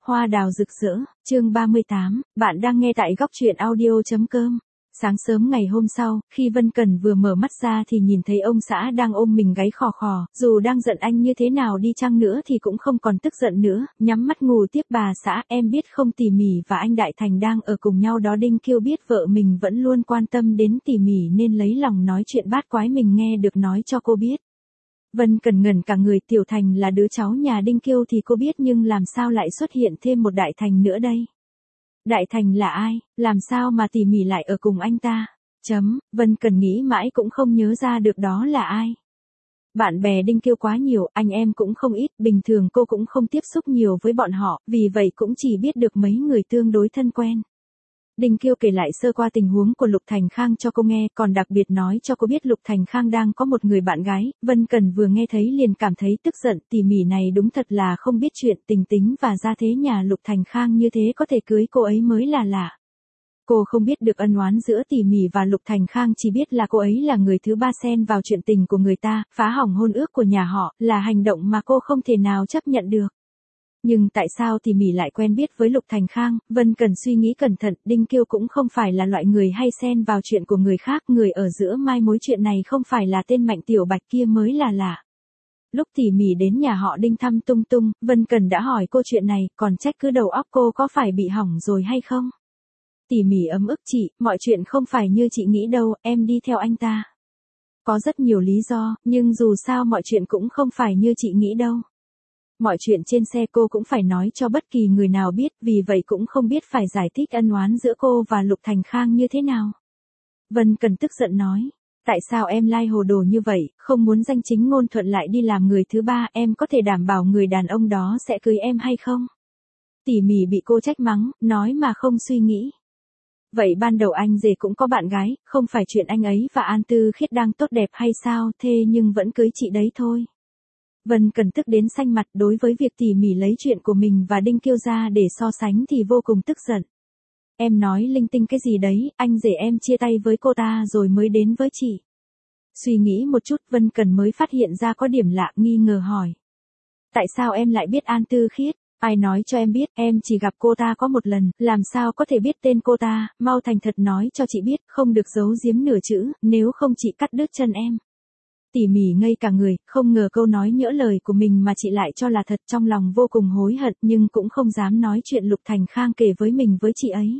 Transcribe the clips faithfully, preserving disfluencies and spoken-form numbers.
Hoa đào rực rỡ, chương ba mươi tám, bạn đang nghe tại góc truyện audio.com. Sáng sớm ngày hôm sau, khi Vân Cần vừa mở mắt ra thì nhìn thấy ông xã đang ôm mình gáy khò khò, dù đang giận anh như thế nào đi chăng nữa thì cũng không còn tức giận nữa, nhắm mắt ngủ tiếp. Bà xã, em biết không, Tỉ Mỉ và anh Đại Thành đang ở cùng nhau đó. Đinh Kiêu biết vợ mình vẫn luôn quan tâm đến Tỉ Mỉ nên lấy lòng nói chuyện bát quái mình nghe được nói cho cô biết. Vân Cần ngẩn cả người. Tiểu Thành là đứa cháu nhà Đinh Kiêu thì cô biết, nhưng làm sao lại xuất hiện thêm một Đại Thành nữa đây? Đại Thành là ai? Làm sao mà Tỉ Mỉ lại ở cùng anh ta? Chấm, Vân Cần nghĩ mãi cũng không nhớ ra được đó là ai. Bạn bè Đinh Kiêu quá nhiều, anh em cũng không ít, bình thường cô cũng không tiếp xúc nhiều với bọn họ, vì vậy cũng chỉ biết được mấy người tương đối thân quen. Đinh Kiêu kể lại sơ qua tình huống của Lục Thành Khang cho cô nghe, còn đặc biệt nói cho cô biết Lục Thành Khang đang có một người bạn gái. Vân Cần vừa nghe thấy liền cảm thấy tức giận, Tỉ Mỉ này đúng thật là không biết chuyện, tình tính và gia thế nhà Lục Thành Khang như thế có thể cưới cô ấy mới là lạ. Cô không biết được ân oán giữa Tỉ Mỉ và Lục Thành Khang, chỉ biết là cô ấy là người thứ ba xen vào chuyện tình của người ta, phá hỏng hôn ước của nhà họ, là hành động mà cô không thể nào chấp nhận được. Nhưng tại sao Tỉ Mỉ lại quen biết với Lục Thành Khang? Vân Cần suy nghĩ cẩn thận, Đinh Kiêu cũng không phải là loại người hay xen vào chuyện của người khác, người ở giữa mai mối chuyện này không phải là tên Mạnh Tiểu Bạch kia mới là lạ. Lúc Tỉ Mỉ đến nhà họ Đinh thăm Tung Tung, Vân Cần đã hỏi cô chuyện này, còn trách cứ đầu óc cô có phải bị hỏng rồi hay không? Tỉ Mỉ ấm ức, chị, mọi chuyện không phải như chị nghĩ đâu, em đi theo anh ta. Có rất nhiều lý do, nhưng dù sao mọi chuyện cũng không phải như chị nghĩ đâu. Mọi chuyện trên xe cô cũng phải nói cho bất kỳ người nào biết, vì vậy cũng không biết phải giải thích ân oán giữa cô và Lục Thành Khang như thế nào. Vân Cần tức giận nói, tại sao em lai hồ đồ như vậy, không muốn danh chính ngôn thuận lại đi làm người thứ ba, em có thể đảm bảo người đàn ông đó sẽ cưới em hay không? Tỉ Mỉ bị cô trách mắng, nói mà không suy nghĩ. Vậy ban đầu anh rể cũng có bạn gái, không phải chuyện anh ấy và An Tư Khiết đang tốt đẹp hay sao, thế nhưng vẫn cưới chị đấy thôi. Vân Cần tức đến xanh mặt, đối với việc Tỉ Mỉ lấy chuyện của mình và Đinh Kiêu ra để so sánh thì vô cùng tức giận. Em nói linh tinh cái gì đấy, anh rể em chia tay với cô ta rồi mới đến với chị. Suy nghĩ một chút, Vân Cần mới phát hiện ra có điểm lạ, nghi ngờ hỏi. Tại sao em lại biết An Tư Khiết? Ai nói cho em biết, em chỉ gặp cô ta có một lần, làm sao có thể biết tên cô ta, mau thành thật nói cho chị biết, không được giấu giếm nửa chữ, nếu không chị cắt đứt chân em. Tỉ Mỉ ngây cả người, không ngờ câu nói nhỡ lời của mình mà chị lại cho là thật, trong lòng vô cùng hối hận nhưng cũng không dám nói chuyện Lục Thành Khang kể với mình với chị ấy.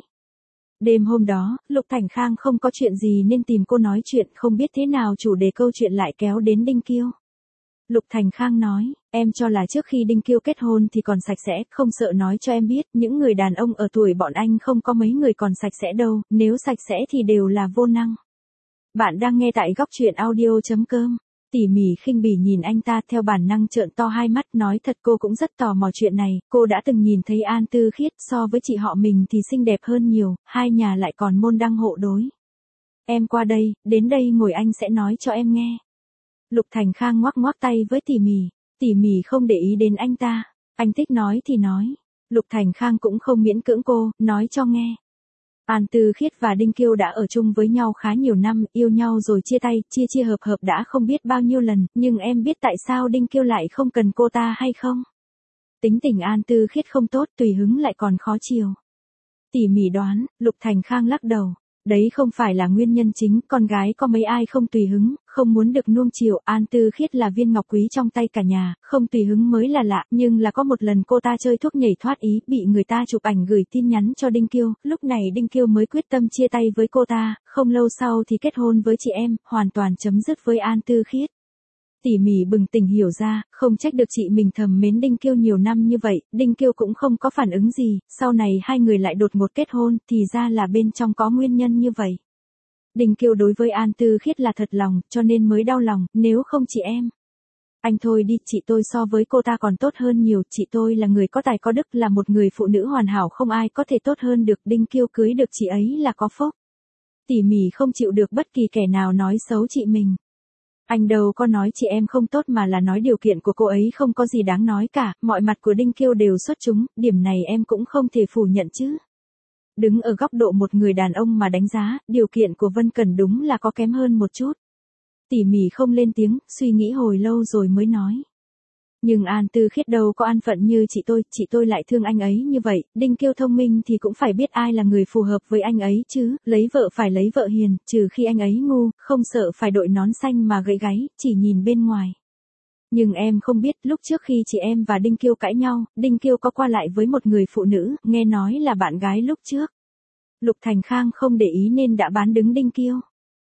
Đêm hôm đó, Lục Thành Khang không có chuyện gì nên tìm cô nói chuyện, không biết thế nào chủ đề câu chuyện lại kéo đến Đinh Kiêu. Lục Thành Khang nói, em cho là trước khi Đinh Kiêu kết hôn thì còn sạch sẽ, không sợ nói cho em biết, những người đàn ông ở tuổi bọn anh không có mấy người còn sạch sẽ đâu, nếu sạch sẽ thì đều là vô năng. Bạn đang nghe tại góc truyện audio.com. Tỉ Mỉ khinh bỉ nhìn anh ta, theo bản năng trợn to hai mắt, nói thật cô cũng rất tò mò chuyện này, cô đã từng nhìn thấy An Tư Khiết, so với chị họ mình thì xinh đẹp hơn nhiều, hai nhà lại còn môn đăng hộ đối. Em qua đây, đến đây ngồi anh sẽ nói cho em nghe. Lục Thành Khang ngoắc ngoắc tay với Tỉ Mỉ, Tỉ Mỉ không để ý đến anh ta, anh thích nói thì nói. Lục Thành Khang cũng không miễn cưỡng cô, nói cho nghe. An Tư Khiết và Đinh Kiêu đã ở chung với nhau khá nhiều năm, yêu nhau rồi chia tay, chia chia hợp hợp đã không biết bao nhiêu lần, nhưng em biết tại sao Đinh Kiêu lại không cần cô ta hay không? Tính tình An Tư Khiết không tốt, tùy hứng lại còn khó chiều. Tỉ Mỉ đoán, Lục Thành Khang lắc đầu. Đấy không phải là nguyên nhân chính, con gái có mấy ai không tùy hứng, không muốn được nuông chiều, An Tư Khiết là viên ngọc quý trong tay cả nhà, không tùy hứng mới là lạ, nhưng là có một lần cô ta chơi thuốc nhảy thoát ý, bị người ta chụp ảnh gửi tin nhắn cho Đinh Kiêu, lúc này Đinh Kiêu mới quyết tâm chia tay với cô ta, không lâu sau thì kết hôn với chị em, hoàn toàn chấm dứt với An Tư Khiết. Tỉ Mỉ bừng tỉnh hiểu ra, không trách được chị mình thầm mến Đinh Kiêu nhiều năm như vậy, Đinh Kiêu cũng không có phản ứng gì, sau này hai người lại đột ngột kết hôn, thì ra là bên trong có nguyên nhân như vậy. Đinh Kiêu đối với An Tư Khiết là thật lòng, cho nên mới đau lòng, nếu không chị em. Anh thôi đi, chị tôi so với cô ta còn tốt hơn nhiều, chị tôi là người có tài có đức, là một người phụ nữ hoàn hảo không ai có thể tốt hơn được, Đinh Kiêu cưới được chị ấy là có phúc. Tỉ Mỉ không chịu được bất kỳ kẻ nào nói xấu chị mình. Anh đâu có nói chị em không tốt mà là nói điều kiện của cô ấy không có gì đáng nói cả, mọi mặt của Đinh Kiêu đều xuất chúng, điểm này em cũng không thể phủ nhận chứ. Đứng ở góc độ một người đàn ông mà đánh giá, điều kiện của Vân Cần đúng là có kém hơn một chút. Tỉ Mỉ không lên tiếng, suy nghĩ hồi lâu rồi mới nói. Nhưng An Tư Khiết đâu có an phận như chị tôi, chị tôi lại thương anh ấy như vậy, Đinh Kiêu thông minh thì cũng phải biết ai là người phù hợp với anh ấy chứ, lấy vợ phải lấy vợ hiền, trừ khi anh ấy ngu, không sợ phải đội nón xanh mà gãy gáy, chỉ nhìn bên ngoài. Nhưng em không biết, lúc trước khi chị em và Đinh Kiêu cãi nhau, Đinh Kiêu có qua lại với một người phụ nữ, nghe nói là bạn gái lúc trước. Lục Thành Khang không để ý nên đã bán đứng Đinh Kiêu.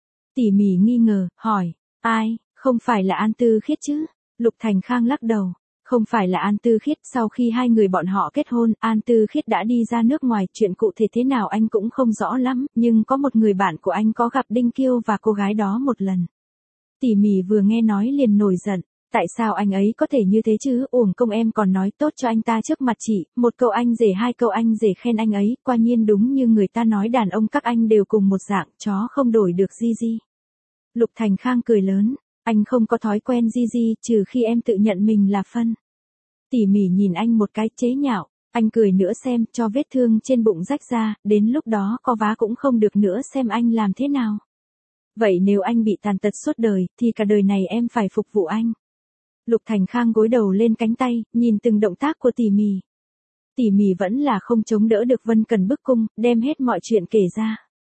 Tỉ mỉ nghi ngờ, hỏi, ai, không phải là An Tư Khiết chứ? Lục Thành Khang lắc đầu, không phải là An Tư Khiết, sau khi hai người bọn họ kết hôn, An Tư Khiết đã đi ra nước ngoài, chuyện cụ thể thế nào anh cũng không rõ lắm, nhưng có một người bạn của anh có gặp Đinh Kiêu và cô gái đó một lần. Tỉ mỉ vừa nghe nói liền nổi giận, tại sao anh ấy có thể như thế chứ, uổng công em còn nói tốt cho anh ta trước mặt chị, một câu anh rể hai câu anh rể khen anh ấy, quả nhiên đúng như người ta nói đàn ông các anh đều cùng một dạng, chó không đổi được di di. Lục Thành Khang cười lớn. Anh không có thói quen di di, trừ khi em tự nhận mình là phân. Tỉ mỉ nhìn anh một cái chế nhạo, anh cười nữa xem, cho vết thương trên bụng rách ra, đến lúc đó có vá cũng không được nữa xem anh làm thế nào. Vậy nếu anh bị tàn tật suốt đời, thì cả đời này em phải phục vụ anh. Lục Thành Khang gối đầu lên cánh tay, nhìn từng động tác của tỉ mỉ. Tỉ mỉ vẫn là không chống đỡ được Vân Cần bức cung, đem hết mọi chuyện kể ra.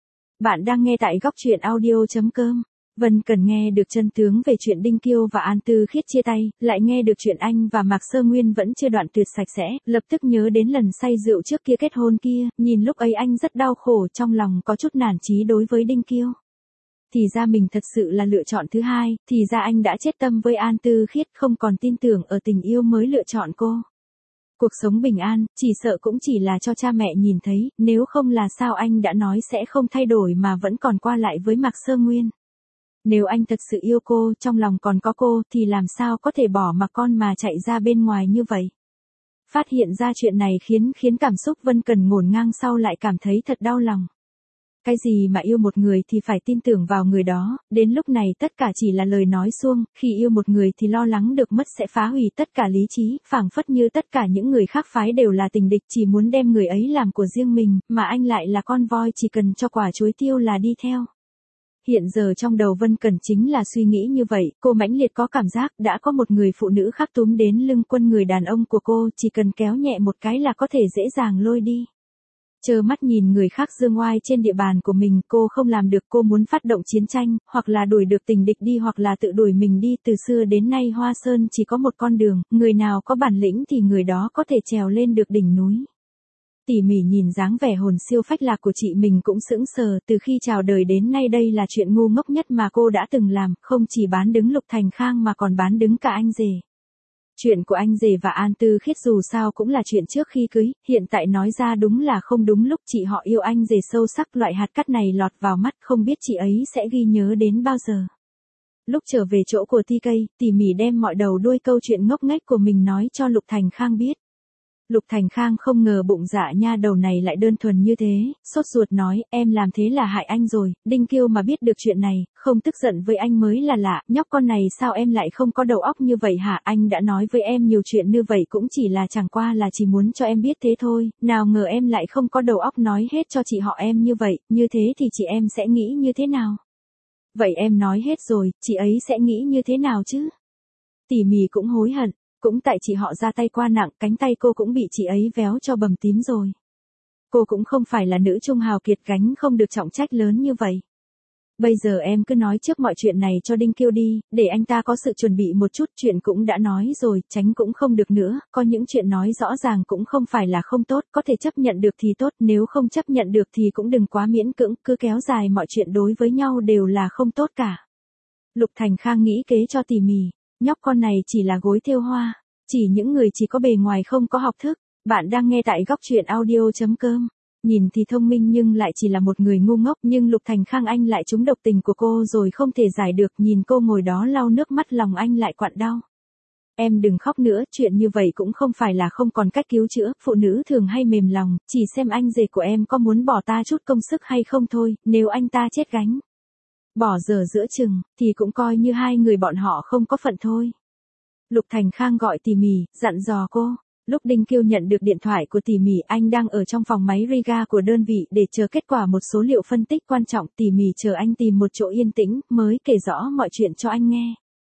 Bạn đang nghe tại góc truyện audio chấm com. Vân Cần nghe được chân tướng về chuyện Đinh Kiêu và An Tư Khiết chia tay, lại nghe được chuyện anh và Mạc Sơ Nguyên vẫn chưa đoạn tuyệt sạch sẽ, lập tức nhớ đến lần say rượu trước kia kết hôn kia, nhìn lúc ấy anh rất đau khổ, trong lòng có chút nản chí đối với Đinh Kiêu. Thì ra mình thật sự là lựa chọn thứ hai, thì ra anh đã chết tâm với An Tư Khiết, không còn tin tưởng ở tình yêu mới lựa chọn cô. Cuộc sống bình an, chỉ sợ cũng chỉ là cho cha mẹ nhìn thấy, nếu không là sao anh đã nói sẽ không thay đổi mà vẫn còn qua lại với Mạc Sơ Nguyên. Nếu anh thật sự yêu cô, trong lòng còn có cô, thì làm sao có thể bỏ mặc con mà chạy ra bên ngoài như vậy? Phát hiện ra chuyện này khiến khiến cảm xúc Vân Cần ngổn ngang sau lại cảm thấy thật đau lòng. Cái gì mà yêu một người thì phải tin tưởng vào người đó, đến lúc này tất cả chỉ là lời nói suông, khi yêu một người thì lo lắng được mất sẽ phá hủy tất cả lý trí, phảng phất như tất cả những người khác phái đều là tình địch, chỉ muốn đem người ấy làm của riêng mình, mà anh lại là con voi chỉ cần cho quả chuối tiêu là đi theo. Hiện giờ trong đầu Vân Cần chính là suy nghĩ như vậy, cô mãnh liệt có cảm giác đã có một người phụ nữ khác túm đến lưng quân người đàn ông của cô, chỉ cần kéo nhẹ một cái là có thể dễ dàng lôi đi. Trơ mắt nhìn người khác giương oai trên địa bàn của mình, cô không làm được, cô muốn phát động chiến tranh, hoặc là đuổi được tình địch đi hoặc là tự đuổi mình đi, từ xưa đến nay Hoa Sơn chỉ có một con đường, người nào có bản lĩnh thì người đó có thể trèo lên được đỉnh núi. Tỉ mỉ nhìn dáng vẻ hồn siêu phách lạc của chị mình cũng sững sờ, từ khi chào đời đến nay đây là chuyện ngu ngốc nhất mà cô đã từng làm, không chỉ bán đứng Lục Thành Khang mà còn bán đứng cả anh rể. Chuyện của anh rể và An Tư Khiết dù sao cũng là chuyện trước khi cưới, hiện tại nói ra đúng là không đúng lúc, chị họ yêu anh rể sâu sắc, loại hạt cát này lọt vào mắt không biết chị ấy sẽ ghi nhớ đến bao giờ. Lúc trở về chỗ của Ti Cây, tỉ mỉ đem mọi đầu đuôi câu chuyện ngốc nghếch của mình nói cho Lục Thành Khang biết. Lục Thành Khang không ngờ bụng dạ nha đầu này lại đơn thuần như thế, sốt ruột nói, em làm thế là hại anh rồi. Đinh Kiêu mà biết được chuyện này, không tức giận với anh mới là lạ, nhóc con này sao em lại không có đầu óc như vậy hả, anh đã nói với em nhiều chuyện như vậy cũng chỉ là chẳng qua là chỉ muốn cho em biết thế thôi, nào ngờ em lại không có đầu óc nói hết cho chị họ em như vậy, như thế thì chị em sẽ nghĩ như thế nào? Vậy em nói hết rồi, chị ấy sẽ nghĩ như thế nào chứ? Tỉ mỉ cũng hối hận. Cũng tại chị họ ra tay qua nặng, cánh tay cô cũng bị chị ấy véo cho bầm tím rồi. Cô cũng không phải là nữ trung hào kiệt gánh không được trọng trách lớn như vậy. Bây giờ em cứ nói trước mọi chuyện này cho Đinh Kiêu đi, để anh ta có sự chuẩn bị một chút, chuyện cũng đã nói rồi, tránh cũng không được nữa, có những chuyện nói rõ ràng cũng không phải là không tốt, có thể chấp nhận được thì tốt, nếu không chấp nhận được thì cũng đừng quá miễn cưỡng, cứ kéo dài mọi chuyện đối với nhau đều là không tốt cả. Lục Thành Khang nghĩ kế cho tỉ mỉ. Nhóc con này chỉ là gối thêu hoa, chỉ những người chỉ có bề ngoài không có học thức. Bạn đang nghe tại góc truyện audio chấm com. Nhìn thì thông minh nhưng lại chỉ là một người ngu ngốc, nhưng Lục Thành Khang anh lại trúng độc tình của cô rồi không thể giải được, nhìn cô ngồi đó lau nước mắt lòng anh lại quặn đau. Em đừng khóc nữa, chuyện như vậy cũng không phải là không còn cách cứu chữa, phụ nữ thường hay mềm lòng, chỉ xem anh rể của em có muốn bỏ ta chút công sức hay không thôi, nếu anh ta chết gánh bỏ giờ giữa chừng, thì cũng coi như hai người bọn họ không có phận thôi. Lục Thành Khang gọi tỉ mỉ, dặn dò cô. Lúc Đinh Kiêu nhận được điện thoại của tỉ mỉ, anh đang ở trong phòng máy Riga của đơn vị để chờ kết quả một số liệu phân tích quan trọng, tỉ mỉ chờ anh tìm một chỗ yên tĩnh, mới kể rõ mọi chuyện cho anh nghe.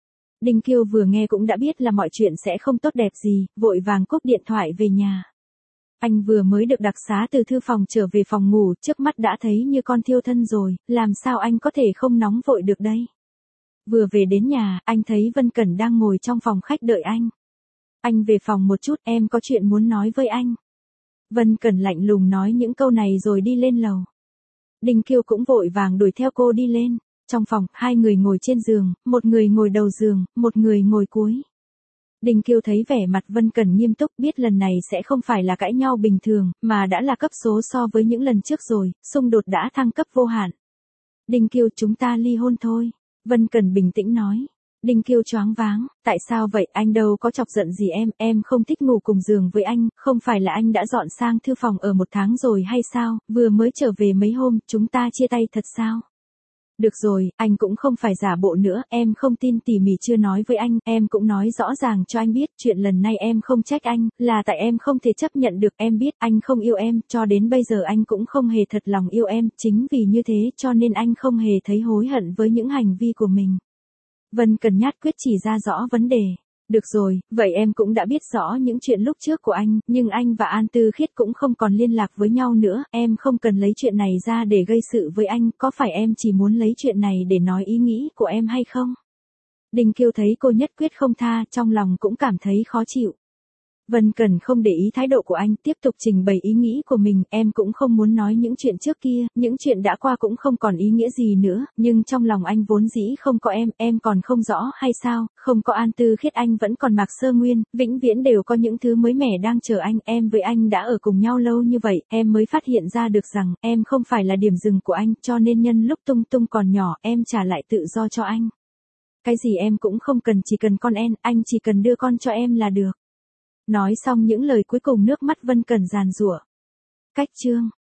Đinh Kiêu vừa nghe cũng đã biết là mọi chuyện sẽ không tốt đẹp gì, vội vàng cúp điện thoại về nhà. Anh vừa mới được đặc xá từ thư phòng trở về phòng ngủ, trước mắt đã thấy như con thiêu thân rồi, làm sao anh có thể không nóng vội được đây. Vừa về đến nhà, anh thấy Vân Cẩn đang ngồi trong phòng khách đợi anh. Anh về phòng một chút, em có chuyện muốn nói với anh. Vân Cẩn lạnh lùng nói những câu này rồi đi lên lầu. Đinh Kiêu cũng vội vàng đuổi theo cô đi lên. Trong phòng, hai người ngồi trên giường, một người ngồi đầu giường, một người ngồi cuối. Đinh Kiêu thấy vẻ mặt Vân Cẩn nghiêm túc, biết lần này sẽ không phải là cãi nhau bình thường, mà đã là cấp số so với những lần trước rồi, xung đột đã thăng cấp vô hạn. Đinh Kiêu, chúng ta ly hôn thôi. Vân Cẩn bình tĩnh nói. Đinh Kiêu choáng váng, tại sao vậy, anh đâu có chọc giận gì em, em không thích ngủ cùng giường với anh, không phải là anh đã dọn sang thư phòng ở một tháng rồi hay sao, vừa mới trở về mấy hôm, chúng ta chia tay thật sao? Được rồi, anh cũng không phải giả bộ nữa, em không tin tỉ mỉ chưa nói với anh, em cũng nói rõ ràng cho anh biết, chuyện lần này em không trách anh, là tại em không thể chấp nhận được, em biết anh không yêu em, cho đến bây giờ anh cũng không hề thật lòng yêu em, chính vì như thế cho nên anh không hề thấy hối hận với những hành vi của mình. Vân Cẩn nhát quyết chỉ ra rõ vấn đề. Được rồi, vậy em cũng đã biết rõ những chuyện lúc trước của anh, nhưng anh và An Tư Khiết cũng không còn liên lạc với nhau nữa, em không cần lấy chuyện này ra để gây sự với anh, có phải em chỉ muốn lấy chuyện này để nói ý nghĩ của em hay không? Đinh Kiêu thấy cô nhất quyết không tha, trong lòng cũng cảm thấy khó chịu. Vân Cẩn không để ý thái độ của anh, tiếp tục trình bày ý nghĩ của mình, em cũng không muốn nói những chuyện trước kia, những chuyện đã qua cũng không còn ý nghĩa gì nữa, nhưng trong lòng anh vốn dĩ không có em, em còn không rõ hay sao, không có An Tư Khiết anh vẫn còn Mạc Sơ Nguyên, vĩnh viễn đều có những thứ mới mẻ đang chờ anh, em với anh đã ở cùng nhau lâu như vậy, em mới phát hiện ra được rằng, em không phải là điểm dừng của anh, cho nên nhân lúc Tung Tung còn nhỏ, em trả lại tự do cho anh. Cái gì em cũng không cần, chỉ cần con em, anh chỉ cần đưa con cho em là được. Nói xong những lời cuối cùng nước mắt Vân Cẩn giàn giụa. Cách chương